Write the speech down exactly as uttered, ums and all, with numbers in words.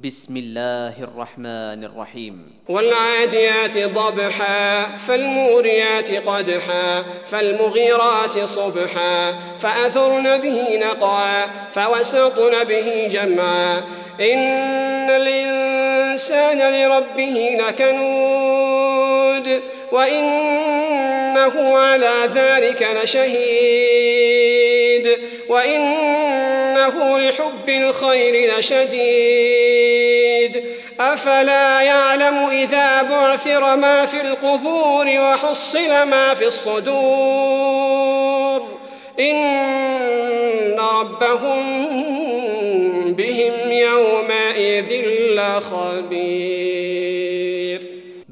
بسم الله الرحمن الرحيم والعاديات ضبحا فالموريات قدحا فالمغيرات صبحا فأثرن به نقعا فوسطن به جمعا إن الإنسان لربه لكنود وإنه على ذلك لشهيد وإنه لحب الخير لشديد أفلا يعلم إذا بعثر ما في القبور وحصل ما في الصدور إن ربهم بهم يومئذ لخبير.